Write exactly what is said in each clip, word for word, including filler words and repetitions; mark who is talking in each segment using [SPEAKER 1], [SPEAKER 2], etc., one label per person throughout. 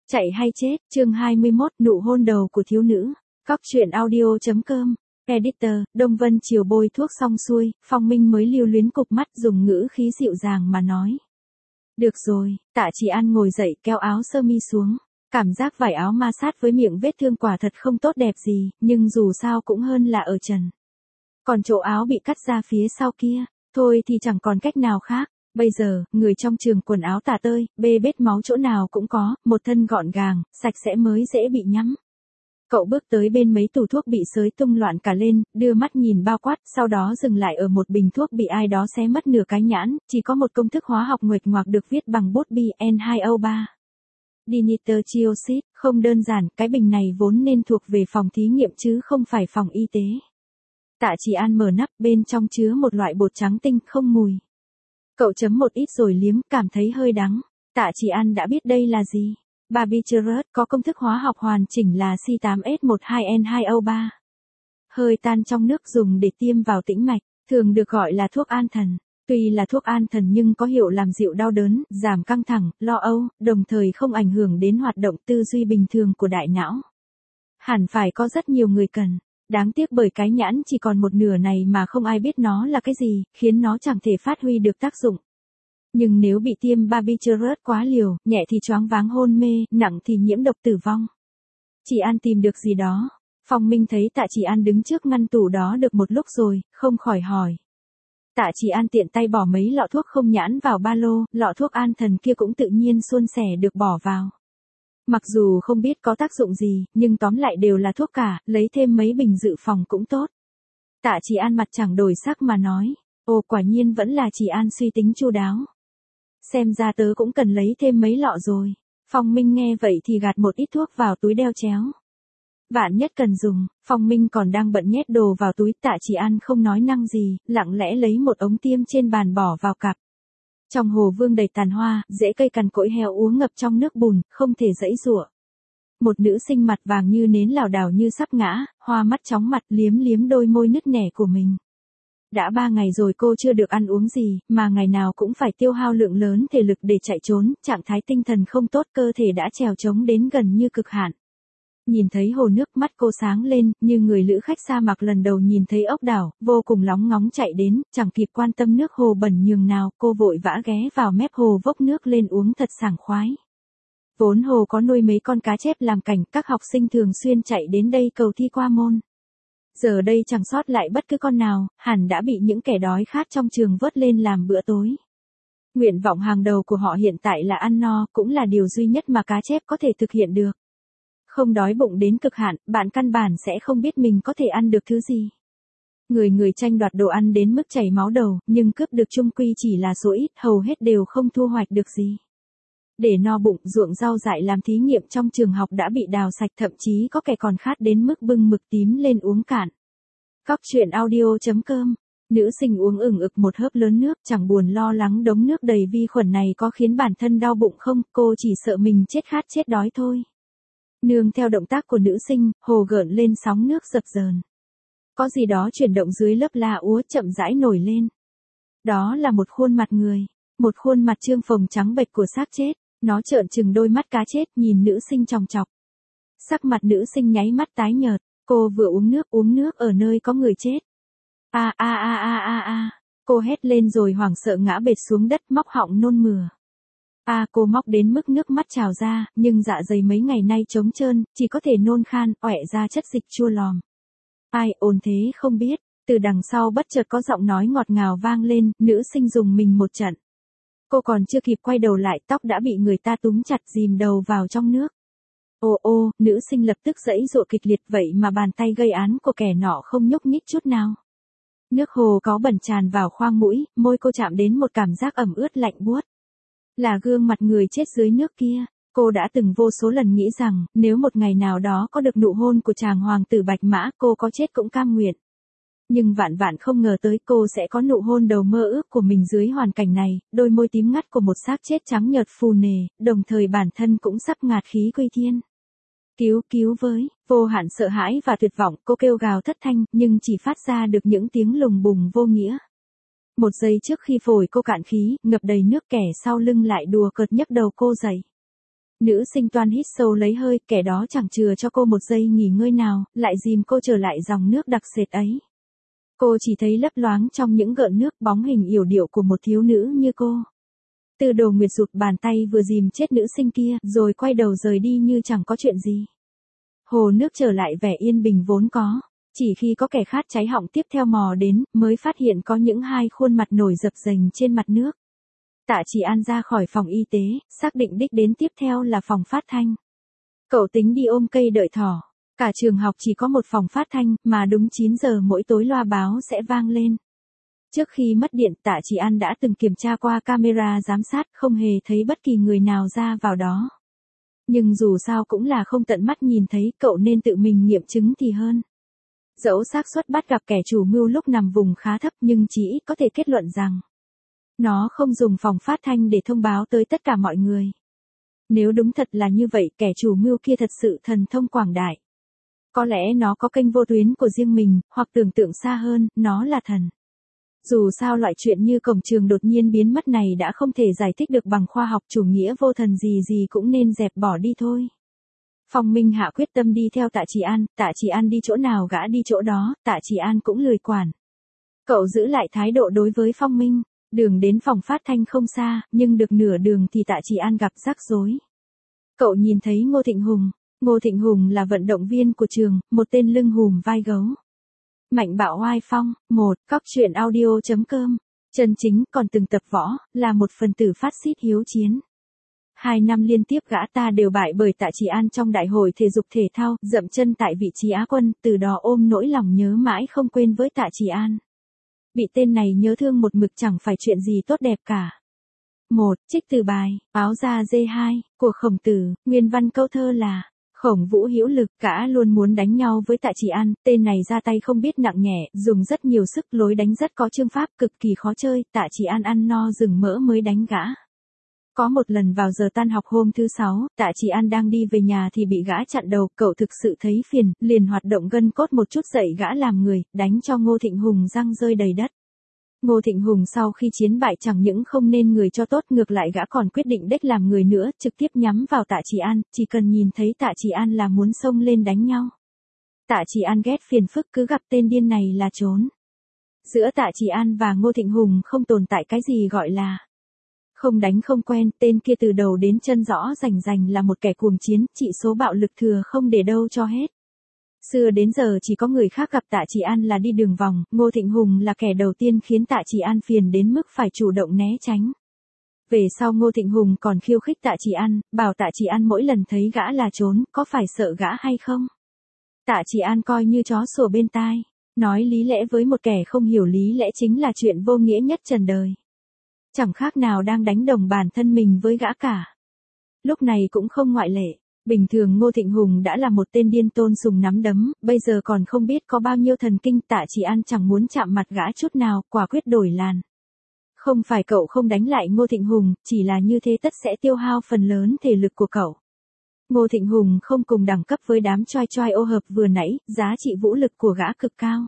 [SPEAKER 1] Chạy hay chết, chương hai mươi mốt, nụ hôn đầu của thiếu nữ. Cóc truyện audio chấm com. Editor, Đông Vân chiều bôi thuốc xong xuôi, Phong Minh mới lưu luyến cụp mắt dùng ngữ khí dịu dàng mà nói. Được rồi, Tạ Chỉ An ngồi dậy kéo áo sơ mi xuống. Cảm giác vải áo ma sát với miệng vết thương quả thật không tốt đẹp gì, nhưng dù sao cũng hơn là ở trần. Còn chỗ áo bị cắt ra phía sau kia, thôi thì chẳng còn cách nào khác. Bây giờ, người trong trường quần áo tả tơi, bê bết máu chỗ nào cũng có, một thân gọn gàng, sạch sẽ mới dễ bị nhắm. Cậu bước tới bên mấy tủ thuốc bị xới tung loạn cả lên, đưa mắt nhìn bao quát, sau đó dừng lại ở một bình thuốc bị ai đó xé mất nửa cái nhãn, chỉ có một công thức hóa học nguệch ngoạc được viết bằng bút bi N hai O ba. Dinitro-trioxide, không đơn giản, cái bình này vốn nên thuộc về phòng thí nghiệm chứ không phải phòng y tế. Tạ Chỉ An mở nắp, bên trong chứa một loại bột trắng tinh không mùi. Cậu chấm một ít rồi liếm, cảm thấy hơi đắng. Tạ Chỉ An đã biết đây là gì. Barbiturates có công thức hóa học hoàn chỉnh là C tám S mười hai N hai O ba. Hơi tan trong nước dùng để tiêm vào tĩnh mạch, thường được gọi là thuốc an thần. Tuy là thuốc an thần nhưng có hiệu làm dịu đau đớn, giảm căng thẳng, lo âu, đồng thời không ảnh hưởng đến hoạt động tư duy bình thường của đại não. Hẳn phải có rất nhiều người cần. Đáng tiếc bởi cái nhãn chỉ còn một nửa này mà không ai biết nó là cái gì, khiến nó chẳng thể phát huy được tác dụng. Nhưng nếu bị tiêm barbiturates quá liều, nhẹ thì choáng váng hôn mê, nặng thì nhiễm độc tử vong. Chỉ An tìm được gì đó. Phong Minh thấy Tạ Chỉ An đứng trước ngăn tủ đó được một lúc rồi, không khỏi hỏi. Tạ Chỉ An tiện tay bỏ mấy lọ thuốc không nhãn vào ba lô, lọ thuốc an thần kia cũng tự nhiên suôn sẻ được bỏ vào. Mặc dù không biết có tác dụng gì, nhưng tóm lại đều là thuốc cả, lấy thêm mấy bình dự phòng cũng tốt. Tạ Chỉ An mặt chẳng đổi sắc mà nói, ồ quả nhiên vẫn là Chỉ An suy tính chu đáo. Xem ra tớ cũng cần lấy thêm mấy lọ rồi. Phong Minh nghe vậy thì gạt một ít thuốc vào túi đeo chéo. Vạn nhất cần dùng, Phong Minh còn đang bận nhét đồ vào túi, Tạ Chỉ An không nói năng gì, lặng lẽ lấy một ống tiêm trên bàn bỏ vào cặp. Trong hồ vương đầy tàn hoa, rễ cây cằn cỗi heo úa ngập trong nước bùn, không thể giãy giụa. Một nữ sinh mặt vàng như nến lảo đảo như sắp ngã, hoa mắt chóng mặt liếm liếm đôi môi nứt nẻ của mình. Đã ba ngày rồi cô chưa được ăn uống gì, mà ngày nào cũng phải tiêu hao lượng lớn thể lực để chạy trốn, trạng thái tinh thần không tốt, cơ thể đã trèo trống đến gần như cực hạn. Nhìn thấy hồ nước mắt cô sáng lên, như người lữ khách sa mạc lần đầu nhìn thấy ốc đảo, vô cùng lóng ngóng chạy đến, chẳng kịp quan tâm nước hồ bẩn nhường nào, cô vội vã ghé vào mép hồ vốc nước lên uống thật sảng khoái. Vốn hồ có nuôi mấy con cá chép làm cảnh, các học sinh thường xuyên chạy đến đây cầu thi qua môn. Giờ đây chẳng sót lại bất cứ con nào, hẳn đã bị những kẻ đói khát trong trường vớt lên làm bữa tối. Nguyện vọng hàng đầu của họ hiện tại là ăn no, cũng là điều duy nhất mà cá chép có thể thực hiện được. Không đói bụng đến cực hạn, bạn căn bản sẽ không biết mình có thể ăn được thứ gì. Người người tranh đoạt đồ ăn đến mức chảy máu đầu, nhưng cướp được chung quy chỉ là số ít, hầu hết đều không thu hoạch được gì. Để no bụng, ruộng rau dại làm thí nghiệm trong trường học đã bị đào sạch, thậm chí có kẻ còn khát đến mức bưng mực tím lên uống cạn. Cóc truyện audio chấm com. Nữ sinh uống ửng ực một hớp lớn nước, chẳng buồn lo lắng đống nước đầy vi khuẩn này có khiến bản thân đau bụng không, cô chỉ sợ mình chết khát chết đói thôi. Nương theo động tác của nữ sinh, hồ gợn lên sóng nước dập dờn. Có gì đó chuyển động dưới lớp la úa chậm rãi nổi lên. Đó là một khuôn mặt người, một khuôn mặt trương phồng trắng bệch của xác chết. Nó trợn trừng đôi mắt cá chết nhìn nữ sinh chòng chọc. Sắc mặt nữ sinh nháy mắt tái nhợt, cô vừa uống nước uống nước ở nơi có người chết. A a a a a a, cô hét lên rồi hoảng sợ ngã bệt xuống đất móc họng nôn mửa. A à, cô móc đến mức nước mắt trào ra, nhưng dạ dày mấy ngày nay trống trơn, chỉ có thể nôn khan, ọe ra chất dịch chua lòm. Ai ồn thế không biết, từ đằng sau bất chợt có giọng nói ngọt ngào vang lên, nữ sinh rùng mình một trận. Cô còn chưa kịp quay đầu lại, tóc đã bị người ta túm chặt dìm đầu vào trong nước. Ô ô, nữ sinh lập tức giãy giụa kịch liệt, vậy mà bàn tay gây án của kẻ nọ không nhúc nhích chút nào. Nước hồ có bẩn tràn vào khoang mũi, môi cô chạm đến một cảm giác ẩm ướt lạnh buốt. Là gương mặt người chết dưới nước kia. Cô đã từng vô số lần nghĩ rằng, nếu một ngày nào đó có được nụ hôn của chàng hoàng tử Bạch Mã, cô có chết cũng cam nguyện. Nhưng vạn vạn không ngờ tới cô sẽ có nụ hôn đầu mơ ước của mình dưới hoàn cảnh này, đôi môi tím ngắt của một xác chết trắng nhợt phù nề, đồng thời bản thân cũng sắp ngạt khí quy thiên. Cứu, cứu với, vô hạn sợ hãi và tuyệt vọng, cô kêu gào thất thanh, nhưng chỉ phát ra được những tiếng lùng bùng vô nghĩa. Một giây trước khi phổi cô cạn khí, ngập đầy nước, kẻ sau lưng lại đùa cợt nhấc đầu cô dậy. Nữ sinh toan hít sâu lấy hơi, kẻ đó chẳng chừa cho cô một giây nghỉ ngơi nào, lại dìm cô trở lại dòng nước đặc sệt ấy. Cô chỉ thấy lấp loáng trong những gợn nước bóng hình yểu điệu của một thiếu nữ như cô. Tư Đồ Nguyệt rụt bàn tay vừa dìm chết nữ sinh kia, rồi quay đầu rời đi như chẳng có chuyện gì. Hồ nước trở lại vẻ yên bình vốn có. Chỉ khi có kẻ khát cháy họng tiếp theo mò đến, mới phát hiện có những hai khuôn mặt nổi dập dềnh trên mặt nước. Tạ Chỉ An ra khỏi phòng y tế, xác định đích đến tiếp theo là phòng phát thanh. Cậu tính đi ôm cây đợi thỏ. Cả trường học chỉ có một phòng phát thanh, mà đúng chín giờ mỗi tối loa báo sẽ vang lên. Trước khi mất điện, Tạ Chỉ An đã từng kiểm tra qua camera giám sát, không hề thấy bất kỳ người nào ra vào đó. Nhưng dù sao cũng là không tận mắt nhìn thấy, cậu nên tự mình nghiệm chứng thì hơn. Dẫu xác suất bắt gặp kẻ chủ mưu lúc nằm vùng khá thấp, nhưng chỉ ít có thể kết luận rằng nó không dùng phòng phát thanh để thông báo tới tất cả mọi người. Nếu đúng thật là như vậy, kẻ chủ mưu kia thật sự thần thông quảng đại. Có lẽ nó có kênh vô tuyến của riêng mình, hoặc tưởng tượng xa hơn, nó là thần. Dù sao loại chuyện như cổng trường đột nhiên biến mất này đã không thể giải thích được bằng khoa học chủ nghĩa vô thần, gì gì cũng nên dẹp bỏ đi thôi. Phong Minh hạ quyết tâm đi theo Tạ Chỉ An, Tạ Chỉ An đi chỗ nào gã đi chỗ đó, Tạ Chỉ An cũng lười quản. Cậu giữ lại thái độ đối với Phong Minh. Đường đến phòng phát thanh không xa, nhưng được nửa đường thì Tạ Chỉ An gặp rắc rối. Cậu nhìn thấy Ngô Thịnh Hùng. Ngô Thịnh Hùng là vận động viên của trường, một tên lưng hùm vai gấu. Mạnh bạo oai phong. Một. Cóc truyện audio chấm com. Chân chính, còn từng tập võ, là một phần tử phát xít hiếu chiến. Hai năm liên tiếp gã ta đều bại bởi Tạ Chỉ An trong đại hội thể dục thể thao, dậm chân tại vị trí Á quân, từ đó ôm nỗi lòng nhớ mãi không quên với Tạ Chỉ An. Bị tên này nhớ thương một mực chẳng phải chuyện gì tốt đẹp cả. Một. Trích từ bài, Áo da dê hai, của Khổng Tử, nguyên văn câu thơ là: Khổng Vũ hữu lực, gã luôn muốn đánh nhau với Tạ Chỉ An, tên này ra tay không biết nặng nhẹ, dùng rất nhiều sức, lối đánh rất có chương pháp, cực kỳ khó chơi, Tạ Chỉ An ăn no rừng mỡ mới đánh gã. Có một lần vào giờ tan học hôm thứ sáu, Tạ Chỉ An đang đi về nhà thì bị gã chặn đầu, cậu thực sự thấy phiền, liền hoạt động gân cốt một chút dạy gã làm người, đánh cho Ngô Thịnh Hùng răng rơi đầy đất. Ngô Thịnh Hùng sau khi chiến bại chẳng những không nên người cho tốt, ngược lại gã còn quyết định đếch làm người nữa, trực tiếp nhắm vào Tạ Chỉ An, chỉ cần nhìn thấy Tạ Chỉ An là muốn xông lên đánh nhau. Tạ Chỉ An ghét phiền phức, cứ gặp tên điên này là trốn. Giữa Tạ Chỉ An và Ngô Thịnh Hùng không tồn tại cái gì gọi là không đánh không quen, tên kia từ đầu đến chân rõ rành rành là một kẻ cuồng chiến, chỉ số bạo lực thừa không để đâu cho hết. Xưa đến giờ chỉ có người khác gặp Tạ Chỉ An là đi đường vòng, Ngô Thịnh Hùng là kẻ đầu tiên khiến Tạ Chỉ An phiền đến mức phải chủ động né tránh. Về sau Ngô Thịnh Hùng còn khiêu khích Tạ Chỉ An, bảo Tạ Chỉ An mỗi lần thấy gã là trốn, có phải sợ gã hay không? Tạ Chỉ An coi như chó sủa bên tai, nói lý lẽ với một kẻ không hiểu lý lẽ chính là chuyện vô nghĩa nhất trần đời. Chẳng khác nào đang đánh đồng bản thân mình với gã cả. Lúc này cũng không ngoại lệ. Bình thường Ngô Thịnh Hùng đã là một tên điên tôn sùng nắm đấm, bây giờ còn không biết có bao nhiêu thần kinh. Tạ Chỉ An chẳng muốn chạm mặt gã chút nào, quả quyết đổi làn. Không phải cậu không đánh lại Ngô Thịnh Hùng, chỉ là như thế tất sẽ tiêu hao phần lớn thể lực của cậu. Ngô Thịnh Hùng không cùng đẳng cấp với đám choi choi ô hợp vừa nãy, giá trị vũ lực của gã cực cao.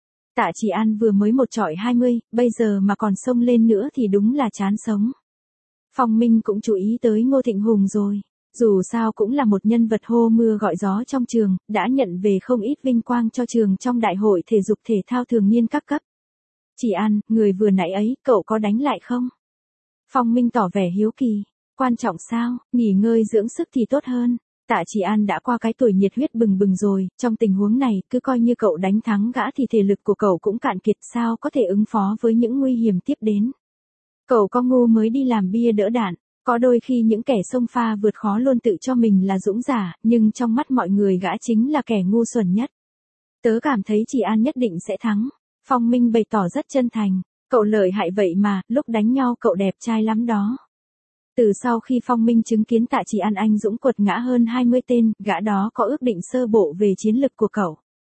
[SPEAKER 1] Tạ Chỉ An vừa mới một chọi hai mươi, bây giờ mà còn xông lên nữa thì đúng là chán sống. Phong Minh cũng chú ý tới Ngô Thịnh Hùng rồi. Dù sao cũng là một nhân vật hô mưa gọi gió trong trường, đã nhận về không ít vinh quang cho trường trong đại hội thể dục thể thao thường niên các cấp. Chỉ An, người vừa nãy ấy, cậu có đánh lại không? Phong Minh tỏ vẻ hiếu kỳ. Quan trọng sao, nghỉ ngơi dưỡng sức thì tốt hơn. Tạ Chỉ An đã qua cái tuổi nhiệt huyết bừng bừng rồi, trong tình huống này, cứ coi như cậu đánh thắng gã thì thể lực của cậu cũng cạn kiệt, sao có thể ứng phó với những nguy hiểm tiếp đến. Cậu có ngu mới đi làm bia đỡ đạn. Có đôi khi những kẻ xông pha vượt khó luôn tự cho mình là dũng giả, nhưng trong mắt mọi người gã chính là kẻ ngu xuẩn nhất. Tớ cảm thấy Chỉ An nhất định sẽ thắng. Phong Minh bày tỏ rất chân thành. Cậu lợi hại vậy mà, lúc đánh nhau cậu đẹp trai lắm đó. Từ sau khi Phong Minh chứng kiến Tạ Chỉ An anh dũng quật ngã hơn hai mươi tên, gã đó có ước định sơ bộ về chiến lực của cậu.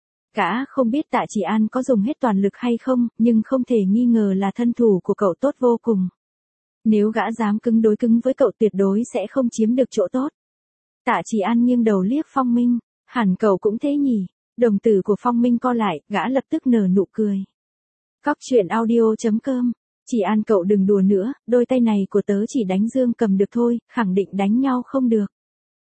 [SPEAKER 1] Gã không biết Tạ Chỉ An có dùng hết toàn lực hay không, nhưng không thể nghi ngờ là thân thủ của cậu tốt vô cùng. Nếu gã dám cứng đối cứng với cậu tuyệt đối sẽ không chiếm được chỗ tốt. Tạ Chỉ An nghiêng đầu liếc Phong Minh, hẳn cậu cũng thế nhỉ. Đồng tử của Phong Minh co lại, gã lập tức nở nụ cười. Cóc truyện audio chấm com. Chỉ An cậu đừng đùa nữa, đôi tay này của tớ chỉ đánh dương cầm được thôi, khẳng định đánh nhau không được.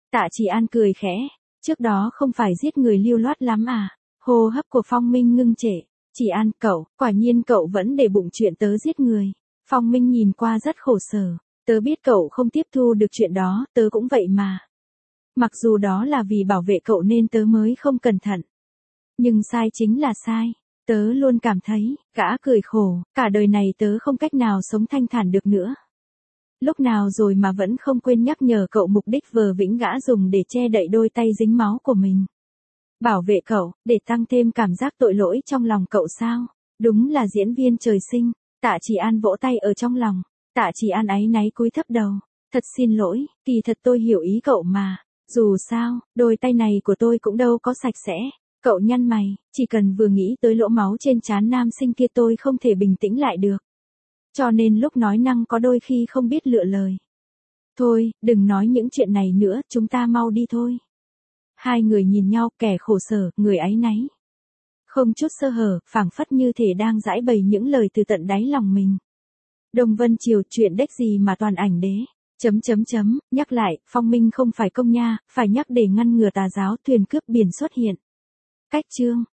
[SPEAKER 1] Tạ Chỉ An cười khẽ, trước đó không phải giết người lưu loát lắm à? Hô hấp của Phong Minh ngưng trệ. Chỉ An, cậu, quả nhiên cậu vẫn để bụng chuyện tớ giết người. Phong Minh nhìn qua rất khổ sở. Tớ biết cậu không tiếp thu được chuyện đó, tớ cũng vậy mà. Mặc dù đó là vì bảo vệ cậu nên tớ mới không cẩn thận. Nhưng sai chính là sai. Tớ luôn cảm thấy, gã cười khổ, cả đời này tớ không cách nào sống thanh thản được nữa. Lúc nào rồi mà vẫn không quên nhắc nhở cậu mục đích vờ vĩnh gã dùng để che đậy đôi tay dính máu của mình. Bảo vệ cậu, để tăng thêm cảm giác tội lỗi trong lòng cậu sao? Đúng là diễn viên trời sinh. Tạ Chỉ An vỗ tay ở trong lòng. Tạ Chỉ An áy náy cúi thấp đầu. Thật xin lỗi, kỳ thật tôi hiểu ý cậu mà. Dù sao, đôi tay này của tôi cũng đâu có sạch sẽ. Cậu nhăn mày, chỉ cần vừa nghĩ tới lỗ máu trên trán nam sinh kia tôi không thể bình tĩnh lại được. Cho nên lúc nói năng có đôi khi không biết lựa lời. Thôi, đừng nói những chuyện này nữa, chúng ta mau đi thôi. Hai người nhìn nhau, kẻ khổ sở, người áy náy. Không chút sơ hở, phảng phất như thể đang giải bày những lời từ tận đáy lòng mình. Đông Vân Triều, chuyện đếch gì mà toàn ảnh đế. Chấm chấm chấm, nhắc lại, Phong Minh không phải công nha, phải nhắc để ngăn ngừa tà giáo thuyền cướp biển xuất hiện. Cách chương.